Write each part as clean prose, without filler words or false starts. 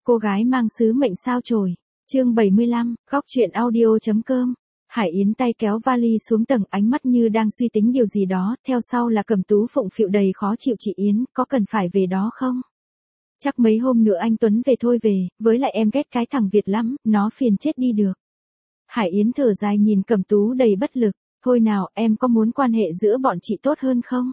Cô gái mang sứ mệnh sao chổi. Chương 75, góc chuyện audio.com. Hải Yến tay kéo vali xuống tầng, ánh mắt như đang suy tính điều gì đó, theo sau là Cẩm Tú phụng phịu đầy khó chịu. Chị Yến, có cần phải về đó không? Chắc mấy hôm nữa anh Tuấn về thôi về, với lại em ghét cái thằng Việt lắm, nó phiền chết đi được. Hải Yến thở dài nhìn Cẩm Tú đầy bất lực, thôi nào, em có muốn quan hệ giữa bọn chị tốt hơn không?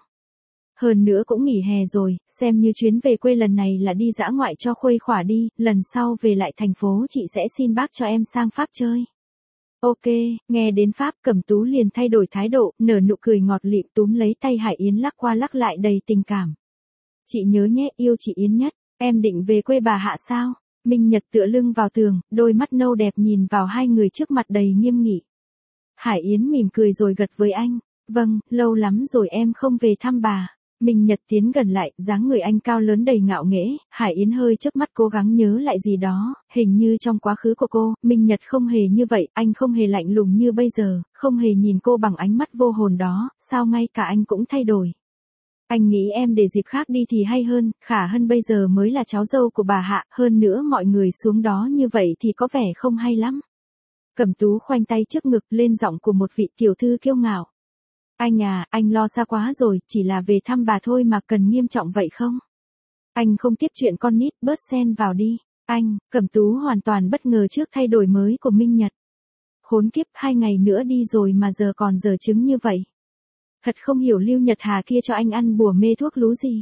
Hơn nữa cũng nghỉ hè rồi, xem như chuyến về quê lần này là đi dã ngoại cho khuây khỏa đi, lần sau về lại thành phố chị sẽ xin bác cho em sang Pháp chơi. Ok, nghe đến Pháp Cẩm Tú liền thay đổi thái độ, nở nụ cười ngọt lịm túm lấy tay Hải Yến lắc qua lắc lại đầy tình cảm. Chị nhớ nhé, yêu chị Yến nhất, em định về quê bà Hạ sao? Minh Nhật tựa lưng vào tường, đôi mắt nâu đẹp nhìn vào hai người trước mặt đầy nghiêm nghị. Hải Yến mỉm cười rồi gật với anh, vâng, lâu lắm rồi em không về thăm bà. Minh Nhật tiến gần lại, dáng người anh cao lớn đầy ngạo nghễ, Hải Yến hơi chớp mắt cố gắng nhớ lại gì đó, hình như trong quá khứ của cô, Minh Nhật không hề như vậy, anh không hề lạnh lùng như bây giờ, không hề nhìn cô bằng ánh mắt vô hồn đó, sao ngay cả anh cũng thay đổi. Anh nghĩ em để dịp khác đi thì hay hơn, Khả Hân bây giờ mới là cháu dâu của bà Hạ, hơn nữa mọi người xuống đó như vậy thì có vẻ không hay lắm. Cẩm Tú khoanh tay trước ngực lên giọng của một vị tiểu thư kiêu ngạo. Anh à, anh lo xa quá rồi, chỉ là về thăm bà thôi mà cần nghiêm trọng vậy không? Anh không tiếp chuyện con nít, bớt xen vào đi. Anh, Cẩm Tú hoàn toàn bất ngờ trước thay đổi mới của Minh Nhật. Khốn kiếp, 2 ngày nữa đi rồi mà giờ còn dở chứng như vậy. Thật không hiểu Lưu Nhật Hà kia cho anh ăn bùa mê thuốc lú gì.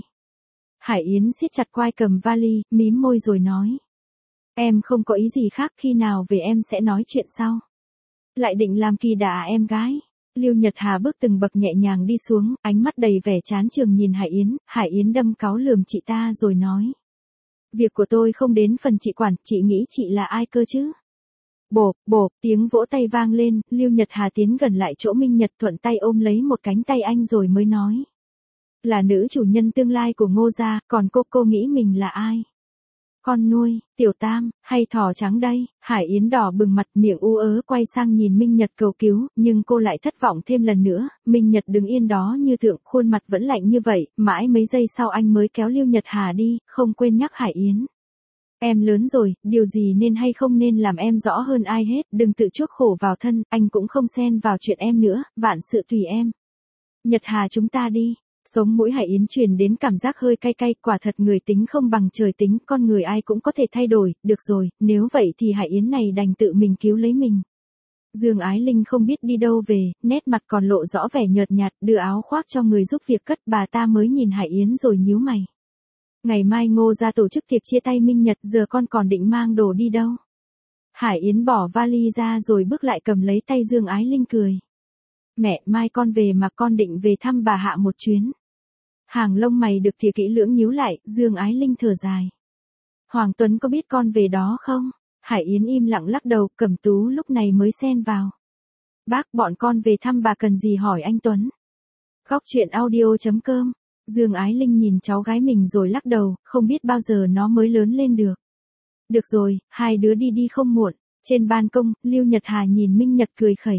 Hải Yến siết chặt quai cầm vali, mím môi rồi nói. Em không có ý gì khác, khi nào về em sẽ nói chuyện sau. Lại định làm kỳ đà à em gái? Lưu Nhật Hà bước từng bậc nhẹ nhàng đi xuống, ánh mắt đầy vẻ chán chường nhìn Hải Yến đâm cáu lườm chị ta rồi nói. Việc của tôi không đến phần chị quản, chị nghĩ chị là ai cơ chứ? Bộp, tiếng vỗ tay vang lên, Lưu Nhật Hà tiến gần lại chỗ Minh Nhật thuận tay ôm lấy một cánh tay anh rồi mới nói. Là nữ chủ nhân tương lai của Ngô gia, còn cô nghĩ mình là ai? Con nuôi, tiểu tam, hay thỏ trắng đây? Hải Yến đỏ bừng mặt, miệng u ớ quay sang nhìn Minh Nhật cầu cứu, nhưng cô lại thất vọng thêm lần nữa. Minh Nhật đứng yên đó như tượng, khuôn mặt vẫn lạnh như vậy, mãi mấy giây sau anh mới kéo Lưu Nhật Hà đi, không quên nhắc Hải Yến. Em lớn rồi, điều gì nên hay không nên làm em rõ hơn ai hết, đừng tự chuốc khổ vào thân, anh cũng không xen vào chuyện em nữa, vạn sự tùy em. Nhật Hà chúng ta đi. Sống mũi Hải Yến truyền đến cảm giác hơi cay cay, quả thật người tính không bằng trời tính, con người ai cũng có thể thay đổi, được rồi, nếu vậy thì Hải Yến này đành tự mình cứu lấy mình. Dương Ái Linh không biết đi đâu về, nét mặt còn lộ rõ vẻ nhợt nhạt, đưa áo khoác cho người giúp việc cất, bà ta mới nhìn Hải Yến rồi nhíu mày. Ngày mai Ngô gia tổ chức tiệc chia tay Minh Nhật, giờ con còn định mang đồ đi đâu? Hải Yến bỏ vali ra rồi bước lại cầm lấy tay Dương Ái Linh cười. Mẹ, mai con về mà con định về thăm bà Hạ một chuyến. Hàng lông mày được thìa kỹ lưỡng nhíu lại, Dương Ái Linh thở dài. Hoàng Tuấn có biết con về đó không? Hải Yến im lặng lắc đầu, Cẩm Tú lúc này mới xen vào. Bác, bọn con về thăm bà cần gì hỏi anh Tuấn. Góc chuyện audio.com. Dương Ái Linh nhìn cháu gái mình rồi lắc đầu, không biết bao giờ nó mới lớn lên được. Được rồi, hai đứa đi không muộn. Trên ban công, Lưu Nhật Hà nhìn Minh Nhật cười khẩy.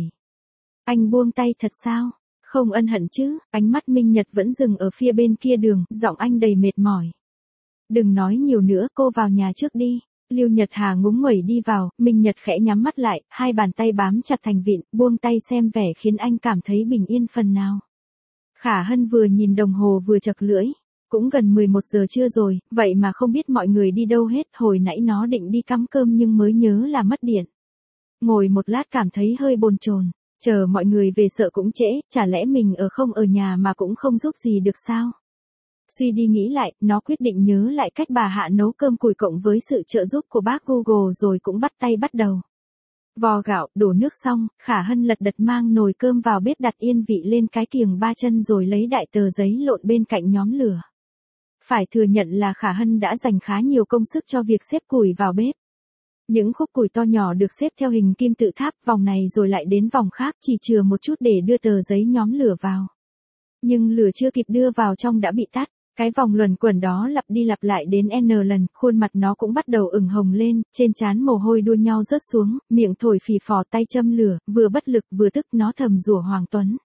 Anh buông tay thật sao? Không ân hận chứ? Ánh mắt Minh Nhật vẫn dừng ở phía bên kia đường, giọng anh đầy mệt mỏi. Đừng nói nhiều nữa, cô vào nhà trước đi. Lưu Nhật Hà ngúng nguẩy đi vào, Minh Nhật khẽ nhắm mắt lại, hai bàn tay bám chặt thành vịn, buông tay xem vẻ khiến anh cảm thấy bình yên phần nào. Khả Hân vừa nhìn đồng hồ vừa chật lưỡi. Cũng gần 11 giờ trưa rồi, vậy mà không biết mọi người đi đâu hết, hồi nãy nó định đi cắm cơm nhưng mới nhớ là mất điện. Ngồi một lát cảm thấy hơi bồn chồn. Chờ mọi người về sợ cũng trễ, chả lẽ mình không ở nhà mà cũng không giúp gì được sao? Suy đi nghĩ lại, nó quyết định nhớ lại cách bà Hạ nấu cơm cùi cộng với sự trợ giúp của bác Google rồi cũng bắt tay bắt đầu. Vò gạo, đổ nước xong, Khả Hân lật đật mang nồi cơm vào bếp đặt yên vị lên cái kiềng 3 chân rồi lấy đại tờ giấy lộn bên cạnh nhóm lửa. Phải thừa nhận là Khả Hân đã dành khá nhiều công sức cho việc xếp củi vào bếp. Những khúc củi to nhỏ được xếp theo hình kim tự tháp, vòng này rồi lại đến vòng khác, chỉ chừa một chút để đưa tờ giấy nhóm lửa vào. Nhưng lửa chưa kịp đưa vào trong đã bị tắt, cái vòng luẩn quẩn đó lặp đi lặp lại đến N lần, khuôn mặt nó cũng bắt đầu ửng hồng lên, trên trán mồ hôi đua nhau rớt xuống, miệng thổi phì phò tay châm lửa, vừa bất lực vừa tức nó thầm rủa Hoàng Tuấn.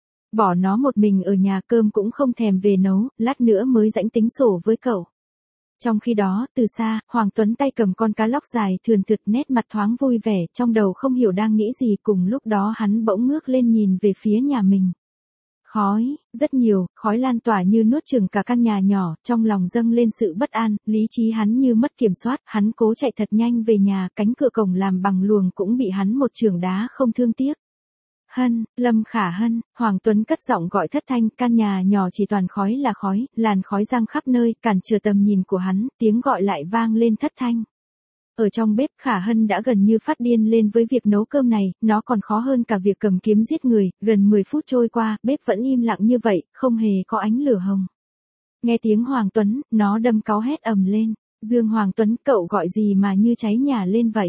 Bỏ nó một mình ở nhà, cơm cũng không thèm về nấu, lát nữa mới rãnh tính sổ với cậu. Trong khi đó, từ xa, Hoàng Tuấn tay cầm con cá lóc dài thườn thượt, nét mặt thoáng vui vẻ, trong đầu không hiểu đang nghĩ gì, cùng lúc đó hắn bỗng ngước lên nhìn về phía nhà mình. Khói, rất nhiều, khói lan tỏa như nuốt chửng cả căn nhà nhỏ, trong lòng dâng lên sự bất an, lý trí hắn như mất kiểm soát, hắn cố chạy thật nhanh về nhà, cánh cửa cổng làm bằng luồng cũng bị hắn một chưởng đá không thương tiếc. Hân, Lâm Khả Hân, Hoàng Tuấn cất giọng gọi thất thanh, căn nhà nhỏ chỉ toàn khói là khói, làn khói giăng khắp nơi, cản trở tầm nhìn của hắn, tiếng gọi lại vang lên thất thanh. Ở trong bếp Khả Hân đã gần như phát điên lên với việc nấu cơm này, nó còn khó hơn cả việc cầm kiếm giết người, gần 10 phút trôi qua, bếp vẫn im lặng như vậy, không hề có ánh lửa hồng. Nghe tiếng Hoàng Tuấn, nó đâm cáu hét ầm lên, Dương Hoàng Tuấn, cậu gọi gì mà như cháy nhà lên vậy?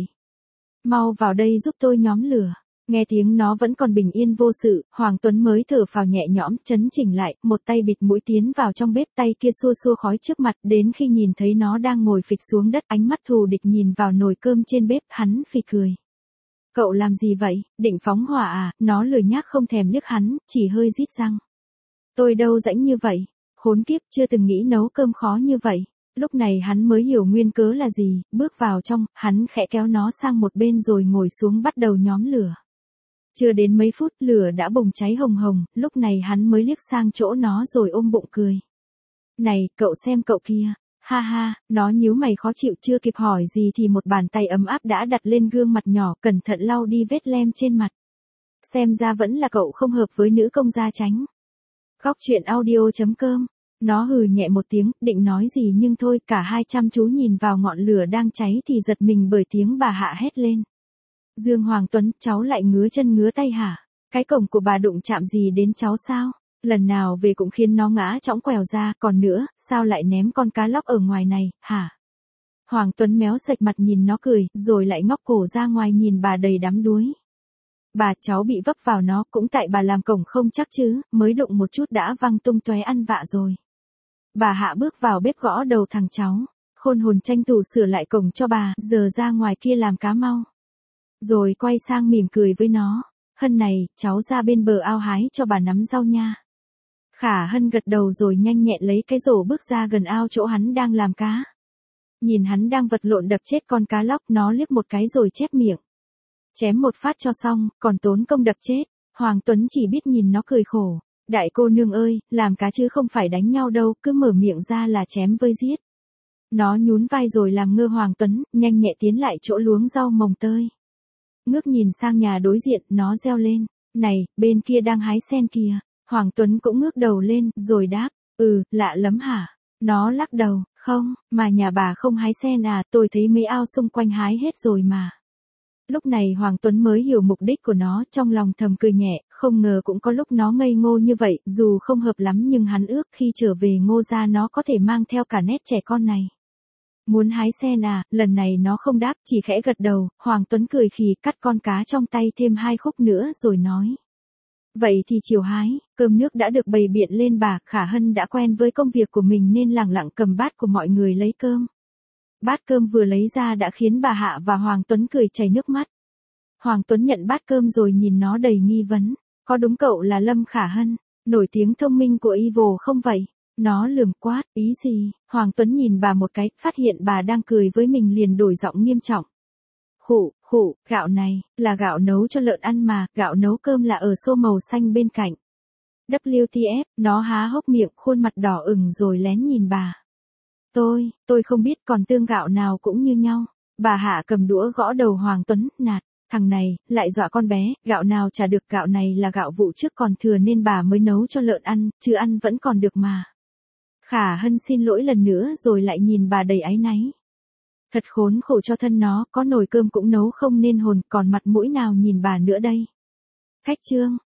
Mau vào đây giúp tôi nhóm lửa. Nghe tiếng nó vẫn còn bình yên vô sự, Hoàng Tuấn mới thở phào nhẹ nhõm, chấn chỉnh lại, một tay bịt mũi tiến vào trong bếp, tay kia xua xua khói trước mặt, đến khi nhìn thấy nó đang ngồi phịch xuống đất, ánh mắt thù địch nhìn vào nồi cơm trên bếp, hắn phì cười. Cậu làm gì vậy, định phóng hỏa à? Nó lười nhác không thèm liếc hắn, chỉ hơi rít răng. Tôi đâu rãnh như vậy, khốn kiếp, chưa từng nghĩ nấu cơm khó như vậy. Lúc này hắn mới hiểu nguyên cớ là gì, bước vào trong, hắn khẽ kéo nó sang một bên rồi ngồi xuống bắt đầu nhóm lửa. Chưa đến mấy phút, lửa đã bùng cháy hồng hồng, lúc này hắn mới liếc sang chỗ nó rồi ôm bụng cười. Này, cậu xem cậu kia, ha ha, nó nhíu mày khó chịu, chưa kịp hỏi gì thì một bàn tay ấm áp đã đặt lên gương mặt nhỏ, cẩn thận lau đi vết lem trên mặt. Xem ra vẫn là cậu không hợp với nữ công gia chánh. Góc truyện audio.com. Nó hừ nhẹ một tiếng, định nói gì nhưng thôi, cả hai chăm chú nhìn vào ngọn lửa đang cháy thì giật mình bởi tiếng bà Hạ hét lên. Dương Hoàng Tuấn, cháu lại ngứa chân ngứa tay hả? Cái cổng của bà đụng chạm gì đến cháu sao? Lần nào về cũng khiến nó ngã chõng quèo ra, còn nữa, sao lại ném con cá lóc ở ngoài này, hả? Hoàng Tuấn méo sạch mặt nhìn nó cười, rồi lại ngóc cổ ra ngoài nhìn bà đầy đắm đuối. Bà, cháu bị vấp vào nó, cũng tại bà làm cổng không chắc chứ, mới đụng một chút đã văng tung tóe ăn vạ rồi. Bà Hạ bước vào bếp gõ đầu thằng cháu, khôn hồn tranh thủ sửa lại cổng cho bà, giờ ra ngoài kia làm cá mau. Rồi quay sang mỉm cười với nó, Hân này, cháu ra bên bờ ao hái cho bà nắm rau nha. Khả Hân gật đầu rồi nhanh nhẹn lấy cái rổ bước ra gần ao chỗ hắn đang làm cá. Nhìn hắn đang vật lộn đập chết con cá lóc, nó liếc một cái rồi chép miệng. Chém một phát cho xong, còn tốn công đập chết. Hoàng Tuấn chỉ biết nhìn nó cười khổ. Đại cô nương ơi, làm cá chứ không phải đánh nhau đâu, cứ mở miệng ra là chém với giết. Nó nhún vai rồi làm ngơ Hoàng Tuấn, nhanh nhẹ tiến lại chỗ luống rau mồng tơi. Ngước nhìn sang nhà đối diện, nó reo lên. Này, bên kia đang hái sen kìa. Hoàng Tuấn cũng ngước đầu lên, rồi đáp. Lạ lắm hả? Nó lắc đầu, không, mà nhà bà không hái sen à, tôi thấy mấy ao xung quanh hái hết rồi mà. Lúc này Hoàng Tuấn mới hiểu mục đích của nó, trong lòng thầm cười nhẹ, không ngờ cũng có lúc nó ngây ngô như vậy, dù không hợp lắm nhưng hắn ước khi trở về Ngô gia nó có thể mang theo cả nét trẻ con này. Muốn hái sen à? Lần này nó không đáp, chỉ khẽ gật đầu. Hoàng Tuấn cười khì, cắt con cá trong tay thêm 2 khúc nữa rồi nói. Vậy thì chiều hái, cơm nước đã được bày biện lên bà. Khả Hân đã quen với công việc của mình nên lẳng lặng cầm bát của mọi người lấy cơm. Bát cơm vừa lấy ra đã khiến bà Hạ và Hoàng Tuấn cười chảy nước mắt. Hoàng Tuấn nhận bát cơm rồi nhìn nó đầy nghi vấn. Có đúng cậu là Lâm Khả Hân, nổi tiếng thông minh của Evil không vậy? Nó lườm quát, ý gì? Hoàng Tuấn nhìn bà một cái, phát hiện bà đang cười với mình liền đổi giọng nghiêm trọng. Khụ, gạo này, là gạo nấu cho lợn ăn mà, gạo nấu cơm là ở xô màu xanh bên cạnh. WTF, nó há hốc miệng, khuôn mặt đỏ ửng rồi lén nhìn bà. Tôi không biết, còn tương gạo nào cũng như nhau. Bà Hạ cầm đũa gõ đầu Hoàng Tuấn, nạt. Thằng này, lại dọa con bé, gạo nào chả được, gạo này là gạo vụ trước còn thừa nên bà mới nấu cho lợn ăn, chứ ăn vẫn còn được mà. Khả Hân xin lỗi lần nữa rồi lại nhìn bà đầy áy náy. Thật khốn khổ cho thân nó, có nồi cơm cũng nấu không nên hồn, còn mặt mũi nào nhìn bà nữa đây. Khách trương,